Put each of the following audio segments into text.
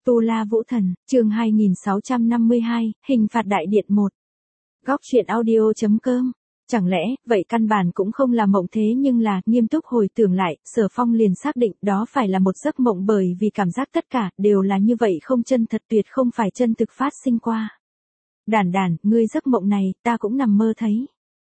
Tu La Vũ Thần, chương 2652, hình phạt đại điện 1. Góc truyện audio.com. Chẳng lẽ, vậy căn bản cũng không là mộng thế nhưng là, nghiêm túc hồi tưởng lại, Sở Phong liền xác định đó phải là một giấc mộng bởi vì cảm giác tất cả đều là như vậy không chân thật tuyệt không phải chân thực phát sinh qua. Đản đản, ngươi giấc mộng này, ta cũng nằm mơ thấy.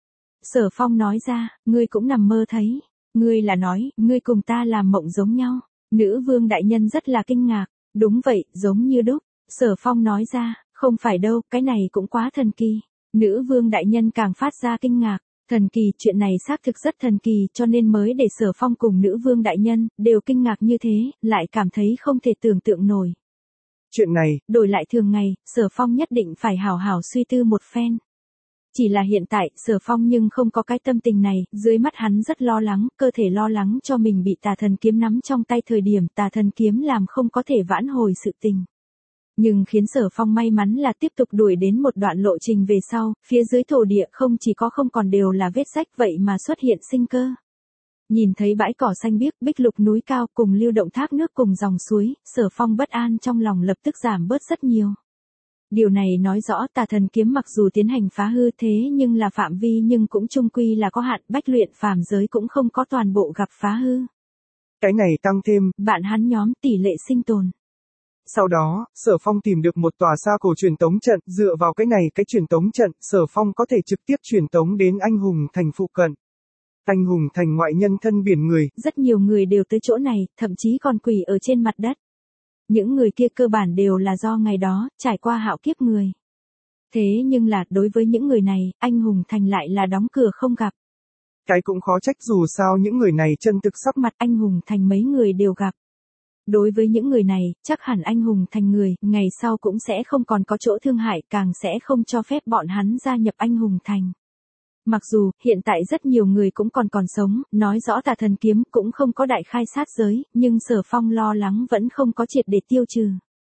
Sở Phong nói ra, ngươi cũng nằm mơ thấy. Ngươi là nói, ngươi cùng ta làm mộng giống nhau. Nữ vương đại nhân rất là kinh ngạc. Đúng vậy, giống như đúc. Sở Phong nói ra, không phải đâu, cái này cũng quá thần kỳ. Nữ vương đại nhân càng phát ra kinh ngạc. Thần kỳ, chuyện này xác thực rất thần kỳ cho nên mới để Sở Phong cùng nữ vương đại nhân, đều kinh ngạc như thế, lại cảm thấy không thể tưởng tượng nổi. Chuyện này, đổi lại thường ngày, Sở Phong nhất định phải hảo hảo suy tư một phen. Chỉ là hiện tại, Sở Phong nhưng không có cái tâm tình này, dưới mắt hắn rất lo lắng, cơ thể lo lắng cho mình bị tà thần kiếm nắm trong tay thời điểm tà thần kiếm làm không có thể vãn hồi sự tình. Nhưng khiến Sở Phong may mắn là tiếp tục đuổi đến một đoạn lộ trình về sau, phía dưới thổ địa không chỉ có không còn đều là vết rách vậy mà xuất hiện sinh cơ. Nhìn thấy bãi cỏ xanh biếc, bích lục núi cao cùng lưu động thác nước cùng dòng suối, Sở Phong bất an trong lòng lập tức giảm bớt rất nhiều. Điều này nói rõ tà thần kiếm mặc dù tiến hành phá hư thế nhưng là phạm vi nhưng cũng chung quy là có hạn, bách luyện phàm giới cũng không có toàn bộ gặp phá hư. Cái này tăng thêm, bạn hắn nhóm tỷ lệ sinh tồn. Sau đó, Sở Phong tìm được một tòa xa cổ truyền tống trận, dựa vào cái này cái truyền tống trận, Sở Phong có thể trực tiếp truyền tống đến Anh Hùng Thành phụ cận. Anh Hùng Thành ngoại nhân thân biển người. Rất nhiều người đều tới chỗ này, thậm chí còn quỳ ở trên mặt đất. Những người kia cơ bản đều là do ngày đó, trải qua hạo kiếp người. Thế nhưng là, đối với những người này, Anh Hùng Thành lại là đóng cửa không gặp. Cái cũng khó trách dù sao những người này chân thực sắp mặt Anh Hùng Thành mấy người đều gặp. Đối với những người này, chắc hẳn Anh Hùng Thành người, ngày sau cũng sẽ không còn có chỗ thương hại, càng sẽ không cho phép bọn hắn gia nhập Anh Hùng Thành. Mặc dù, hiện tại rất nhiều người cũng còn sống, nói rõ tà thần kiếm cũng không có đại khai sát giới, nhưng Sở Phong lo lắng vẫn không có triệt để tiêu trừ.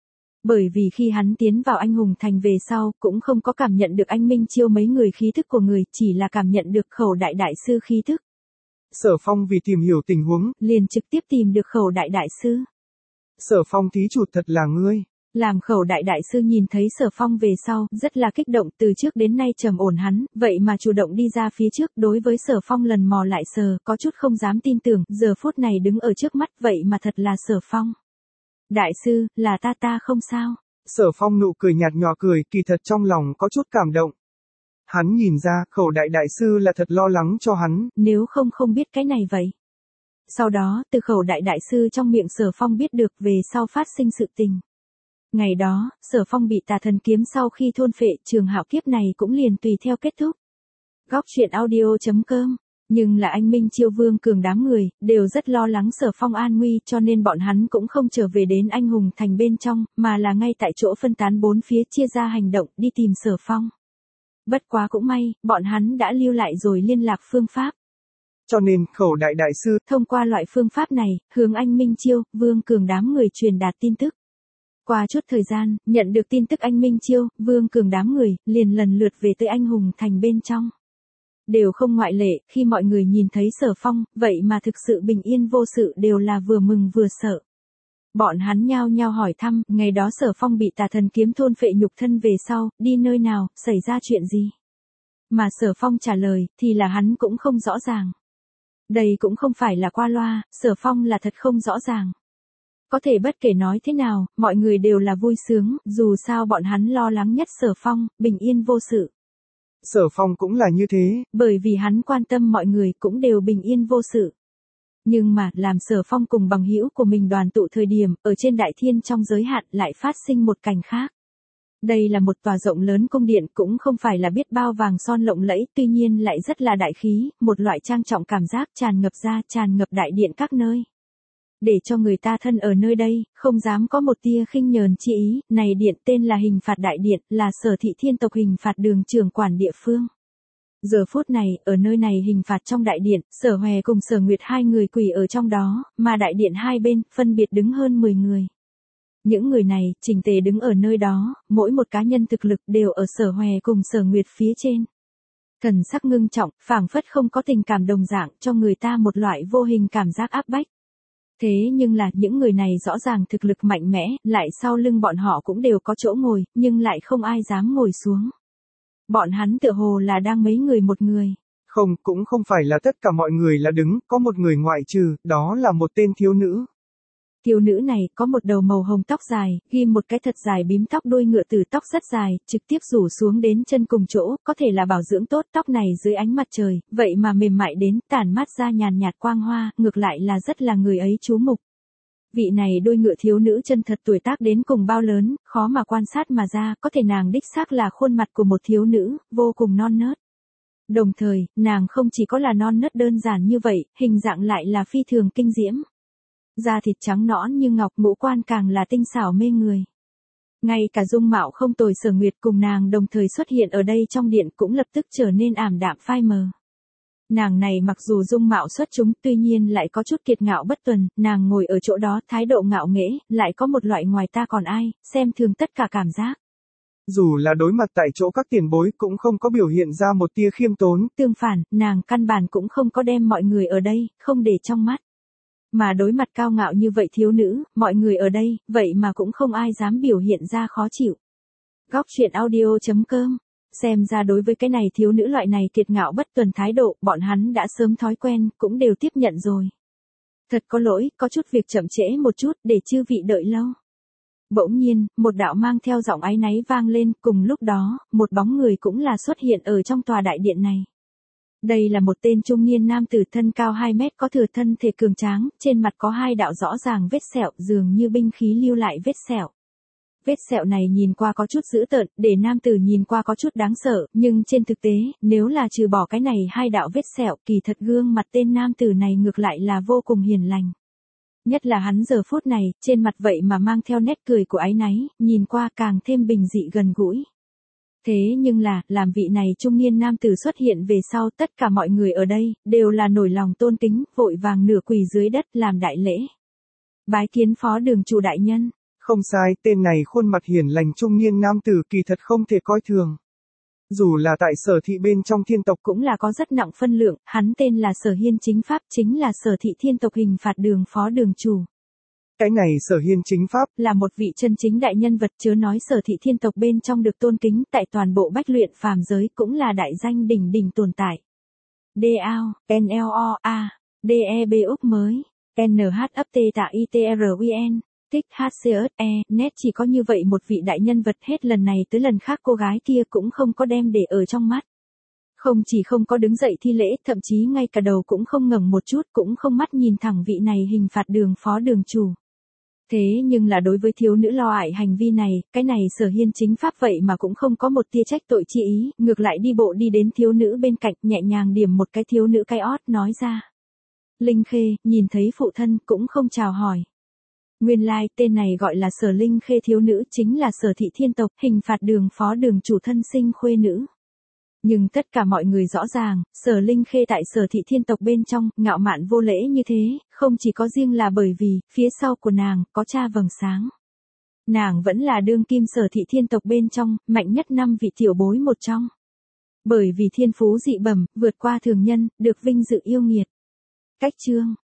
Bởi vì khi hắn tiến vào Anh Hùng Thành về sau, cũng không có cảm nhận được anh Minh Chiêu mấy người khí thức của người, chỉ là cảm nhận được Khẩu đại đại sư khí thức. Sở Phong vì tìm hiểu tình huống, liền trực tiếp tìm được Khẩu đại đại sư. Sở Phong thí chủ thật là ngươi. Làm Khẩu đại đại sư nhìn thấy Sở Phong về sau, rất là kích động, từ trước đến nay trầm ổn hắn, vậy mà chủ động đi ra phía trước, đối với Sở Phong lần mò lại sờ, có chút không dám tin tưởng, giờ phút này đứng ở trước mắt, vậy mà thật là Sở Phong. Đại sư, là ta không sao. Sở Phong nụ cười nhạt nhòa cười, kỳ thật trong lòng có chút cảm động. Hắn nhìn ra, Khẩu đại đại sư là thật lo lắng cho hắn. Nếu không biết cái này vậy. Sau đó, từ Khẩu đại đại sư trong miệng Sở Phong biết được về sau phát sinh sự tình. Ngày đó, Sở Phong bị tà thần kiếm sau khi thôn phệ, trường hạo kiếp này cũng liền tùy theo kết thúc. Góc truyện audio.com. Nhưng là anh Minh Chiêu Vương Cường đám người, đều rất lo lắng Sở Phong an nguy cho nên bọn hắn cũng không trở về đến Anh Hùng Thành bên trong, mà là ngay tại chỗ phân tán bốn phía chia ra hành động đi tìm Sở Phong. Bất quá cũng may, bọn hắn đã lưu lại rồi liên lạc phương pháp. Cho nên, Khẩu đại đại sư, thông qua loại phương pháp này, hướng anh Minh Chiêu, Vương Cường đám người truyền đạt tin tức. Qua chút thời gian, nhận được tin tức anh Minh Chiêu, Vương Cường đám người, liền lần lượt về tới Anh Hùng Thành bên trong. Đều không ngoại lệ, khi mọi người nhìn thấy Sở Phong, vậy mà thực sự bình yên vô sự đều là vừa mừng vừa sợ. Bọn hắn nhao nhao hỏi thăm, ngày đó Sở Phong bị tà thần kiếm thôn phệ nhục thân về sau, đi nơi nào, xảy ra chuyện gì? Mà Sở Phong trả lời, thì là hắn cũng không rõ ràng. Đây cũng không phải là qua loa, Sở Phong là thật không rõ ràng. Có thể bất kể nói thế nào, mọi người đều là vui sướng, dù sao bọn hắn lo lắng nhất Sở Phong, bình yên vô sự. Sở Phong cũng là như thế. Bởi vì hắn quan tâm mọi người cũng đều bình yên vô sự. Nhưng mà, làm Sở Phong cùng bằng hữu của mình đoàn tụ thời điểm, ở trên đại thiên trong giới hạn lại phát sinh một cảnh khác. Đây là một tòa rộng lớn cung điện cũng không phải là biết bao vàng son lộng lẫy, tuy nhiên lại rất là đại khí, một loại trang trọng cảm giác tràn ngập đại điện các nơi. Để cho người ta thân ở nơi đây, không dám có một tia khinh nhờn chi ý, này điện tên là hình phạt đại điện, là Sở thị thiên tộc hình phạt đường trưởng quản địa phương. Giờ phút này, ở nơi này hình phạt trong đại điện, Sở Hòe cùng Sở Nguyệt hai người quỳ ở trong đó, mà đại điện hai bên, phân biệt đứng hơn 10 người. Những người này, chỉnh tề đứng ở nơi đó, mỗi một cá nhân thực lực đều ở Sở Hòe cùng Sở Nguyệt phía trên. Thần sắc ngưng trọng, phảng phất không có tình cảm đồng dạng cho người ta một loại vô hình cảm giác áp bách. Thế nhưng là những người này rõ ràng thực lực mạnh mẽ, lại sau lưng bọn họ cũng đều có chỗ ngồi, nhưng lại không ai dám ngồi xuống. Bọn hắn tựa hồ là đang mấy người một người. Không, cũng không phải là tất cả mọi người là đứng, có một người ngoại trừ, đó là một tên thiếu nữ. Thiếu nữ này có một đầu màu hồng tóc dài, ghim một cái thật dài bím tóc đuôi ngựa từ tóc rất dài, trực tiếp rủ xuống đến chân cùng chỗ, có thể là bảo dưỡng tốt tóc này dưới ánh mặt trời, vậy mà mềm mại đến, tản mát ra nhàn nhạt quang hoa, ngược lại là rất là người ấy chú mục. Vị này đuôi ngựa thiếu nữ chân thật tuổi tác đến cùng bao lớn, khó mà quan sát mà ra, có thể nàng đích xác là khuôn mặt của một thiếu nữ, vô cùng non nớt. Đồng thời, nàng không chỉ có là non nớt đơn giản như vậy, hình dạng lại là phi thường kinh diễm. Da thịt trắng nõn như ngọc, ngũ quan càng là tinh xảo mê người. Ngay cả dung mạo không tồi Sở Nguyệt cùng nàng đồng thời xuất hiện ở đây trong điện cũng lập tức trở nên ảm đạm phai mờ. Nàng này mặc dù dung mạo xuất chúng, tuy nhiên lại có chút kiệt ngạo bất tuần, nàng ngồi ở chỗ đó thái độ ngạo nghễ, lại có một loại ngoài ta còn ai, xem thường tất cả cảm giác. Dù là đối mặt tại chỗ các tiền bối cũng không có biểu hiện ra một tia khiêm tốn. Tương phản, nàng căn bản cũng không có đem mọi người ở đây, không để trong mắt. Mà đối mặt cao ngạo như vậy thiếu nữ, mọi người ở đây, vậy mà cũng không ai dám biểu hiện ra khó chịu. Góc truyện audio.com. Xem ra đối với cái này thiếu nữ loại này kiệt ngạo bất tuần thái độ, bọn hắn đã sớm thói quen, cũng đều tiếp nhận rồi. Thật có lỗi, có chút việc chậm trễ một chút, để chư vị đợi lâu. Bỗng nhiên, một đạo mang theo giọng áy náy vang lên, cùng lúc đó, một bóng người cũng là xuất hiện ở trong tòa đại điện này. Đây là một tên trung niên nam tử thân cao 2 mét có thừa thân thể cường tráng, trên mặt có 2 đạo rõ ràng vết sẹo dường như binh khí lưu lại vết sẹo. Vết sẹo này nhìn qua có chút dữ tợn, để nam tử nhìn qua có chút đáng sợ, nhưng trên thực tế, nếu là trừ bỏ cái này 2 đạo vết sẹo, kỳ thật gương mặt tên nam tử này ngược lại là vô cùng hiền lành. Nhất là hắn giờ phút này, trên mặt vậy mà mang theo nét cười của áy náy, nhìn qua càng thêm bình dị gần gũi. Thế nhưng là, làm vị này trung niên nam tử xuất hiện về sau, tất cả mọi người ở đây, đều là nổi lòng tôn kính, vội vàng nửa quỳ dưới đất làm đại lễ. Bái kiến phó đường chủ đại nhân. Không sai, tên này khuôn mặt hiền lành trung niên nam tử kỳ thật không thể coi thường. Dù là tại Sở thị bên trong thiên tộc cũng là có rất nặng phân lượng, hắn tên là Sở Hiên Chính Pháp, chính là Sở thị thiên tộc hình phạt đường phó đường chủ. Cái này Sở Hiên Chính Pháp là một vị chân chính đại nhân vật, chớ nói Sở thị thiên tộc bên trong được tôn kính, tại toàn bộ bách luyện phàm giới cũng là đại danh đỉnh đỉnh tồn tại. DAO, NLOA, DEB Úc mới, NHUPTTITRUN, tích HCSE, net chỉ có như vậy một vị đại nhân vật, hết lần này tới lần khác cô gái kia cũng không có đem để ở trong mắt. Không chỉ không có đứng dậy thi lễ, thậm chí ngay cả đầu cũng không ngẩng một chút, cũng không mắt nhìn thẳng vị này hình phạt đường phó đường chủ. Thế nhưng là đối với thiếu nữ lo ải hành vi này, cái này Sở Hiên Chính Pháp vậy mà cũng không có một tia trách tội chi ý, ngược lại đi bộ đi đến thiếu nữ bên cạnh, nhẹ nhàng điểm một cái thiếu nữ cái ót, nói ra. Linh Khê, nhìn thấy phụ thân, cũng không chào hỏi. Nguyên lai, tên này gọi là Sở Linh Khê thiếu nữ, chính là Sở thị thiên tộc, hình phạt đường phó đường chủ thân sinh khuê nữ. Nhưng tất cả mọi người rõ ràng, Sở Linh Khê tại Sở thị thiên tộc bên trong, ngạo mạn vô lễ như thế, không chỉ có riêng là bởi vì, phía sau của nàng, có cha vầng sáng. Nàng vẫn là đương kim Sở thị thiên tộc bên trong, mạnh nhất 5 vị tiểu bối một trong. Bởi vì thiên phú dị bẩm, vượt qua thường nhân, được vinh dự yêu nghiệt. Cách chương.